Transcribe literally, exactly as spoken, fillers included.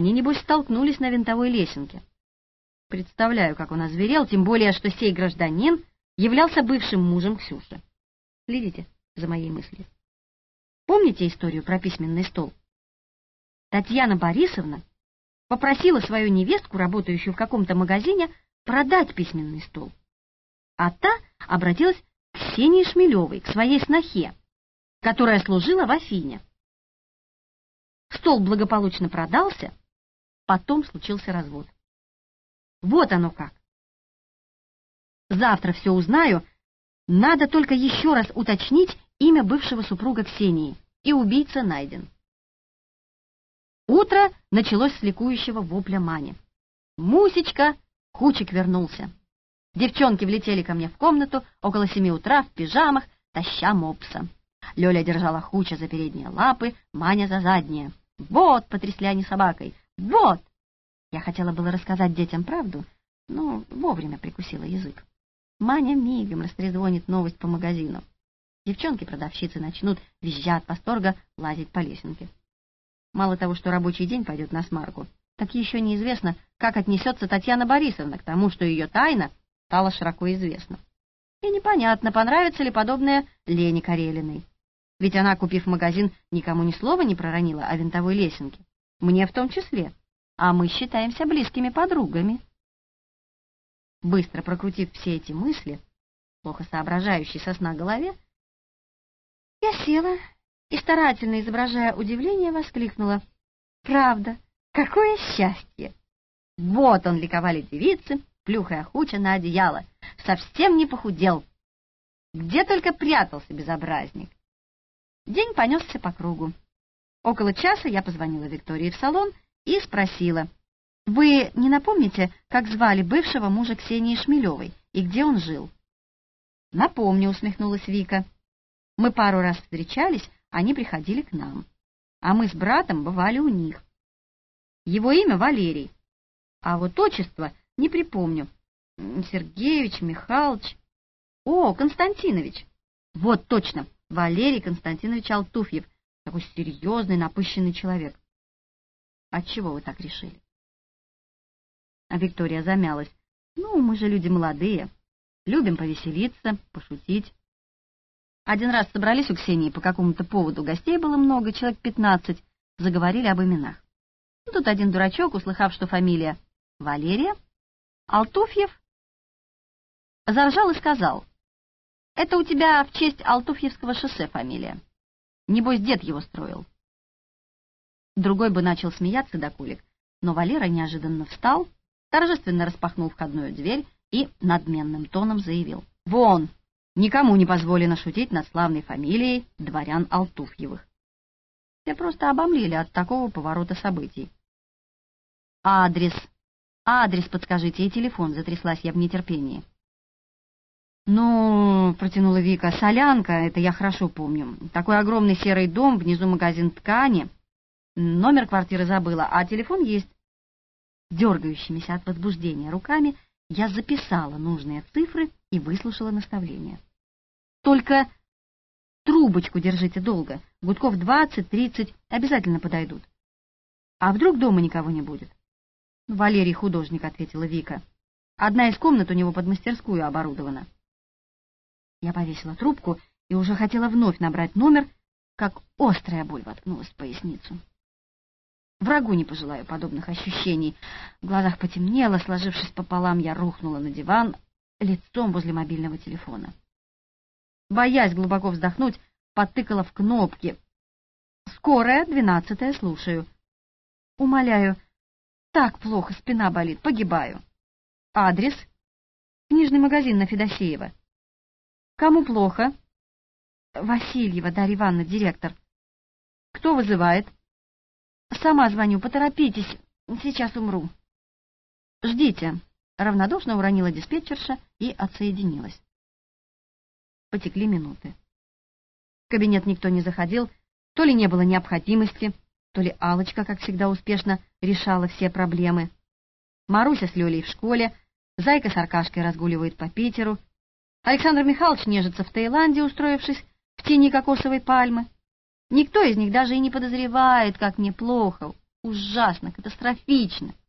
Они, небось, столкнулись на винтовой лесенке. Представляю, как он озверел, тем более, что сей гражданин являлся бывшим мужем Ксюши. Следите за моей мыслью. Помните историю про письменный стол? Татьяна Борисовна попросила свою невестку, работающую в каком-то магазине, продать письменный стол. А та обратилась к Ксении Шмелевой, к своей снохе, которая служила в Афине. Стол благополучно продался, потом случился развод. Вот оно как. Завтра все узнаю, надо только еще раз уточнить имя бывшего супруга Ксении, и убийца найден. Утро началось с ликующего вопля Мани. «Мусечка, Хучик вернулся!» Девчонки влетели ко мне в комнату около семи утра в пижамах, таща мопса. Лёля держала Хуча за передние лапы, Маня за задние. «Вот!» — потрясли они собакой. «Вот!» Я хотела было рассказать детям правду, но вовремя прикусила язык. Маня мигом растрезвонит новость по магазину. Девчонки-продавщицы начнут, визжа от восторга, лазить по лесенке. Мало того, что рабочий день пойдет на смарку, так еще неизвестно, как отнесется Татьяна Борисовна к тому, что ее тайна стала широко известна. И непонятно, понравится ли подобное Лене Карелиной. Ведь она, купив магазин, никому ни слова не проронила о винтовой лесенке. Мне в том числе. А мы считаемся близкими подругами. Быстро прокрутив все эти мысли, плохо соображающей со сна голове, я села и, старательно изображая удивление, воскликнула: «Правда, какое счастье!» Вот он, ликовали девицы, плюхая Хуча на одеяло. Совсем не похудел. Где только прятался безобразник. День понесся по кругу. Около часа я позвонила Виктории в салон и спросила: «Вы не напомните, как звали бывшего мужа Ксении Шмелевой и где он жил?» «Напомню», — усмехнулась Вика. «Мы пару раз встречались, они приходили к нам, а мы с братом бывали у них. Его имя Валерий, а вот отчество не припомню. Сергеевич, Михайлович... О, Константинович! Вот точно, Валерий Константинович Алтуфьев, такой серьезный, напыщенный человек. Отчего вы так решили?» А Виктория замялась. «Ну, мы же люди молодые, любим повеселиться, пошутить. Один раз собрались у Ксении по какому-то поводу, гостей было много, человек пятнадцать, заговорили об именах. Тут один дурачок, услыхав, что фамилия Валерия, Алтуфьев, заржал и сказал: «Это у тебя в честь Алтуфьевского шоссе фамилия. Небось, дед его строил». Другой бы начал смеяться до кулик, но Валера неожиданно встал, торжественно распахнул входную дверь и надменным тоном заявил: «Вон, никому не позволено шутить над славной фамилией дворян Алтуфьевых». Все просто обомлели от такого поворота событий. «Адрес, адрес подскажите и телефон», — затряслась я в нетерпении. «Ну, — протянула Вика, — Солянка, это я хорошо помню. Такой огромный серый дом, внизу магазин ткани. Номер квартиры забыла, а телефон есть». Дергающимися от возбуждения руками я записала нужные цифры и выслушала наставление. «Только трубочку держите долго, гудков двадцать-тридцать обязательно подойдут. А вдруг дома никого не будет?» «Валерий художник», — ответила Вика. «Одна из комнат у него под мастерскую оборудована». Я повесила трубку и уже хотела вновь набрать номер, как острая боль воткнулась в поясницу. Врагу не пожелаю подобных ощущений. В глазах потемнело, сложившись пополам, я рухнула на диван лицом возле мобильного телефона. Боясь глубоко вздохнуть, потыкала в кнопки. «Скорая, двенадцатая, слушаю». «Умоляю, так плохо, спина болит, погибаю». «Адрес?» «Книжный магазин на Федосеева». «Кому плохо?» «Васильева Дарья Ивановна, директор». «Кто вызывает?» «Сама звоню, поторопитесь, сейчас умру». «Ждите», — равнодушно уронила диспетчерша и отсоединилась. Потекли минуты. В кабинет никто не заходил, то ли не было необходимости, то ли Аллочка, как всегда, успешно решала все проблемы. Маруся с Лёлей в школе, Зайка с Аркашкой разгуливает по Питеру, Александр Михайлович нежится в Таиланде, устроившись в тени кокосовой пальмы. Никто из них даже и не подозревает, как мне плохо. ужасно, катастрофично.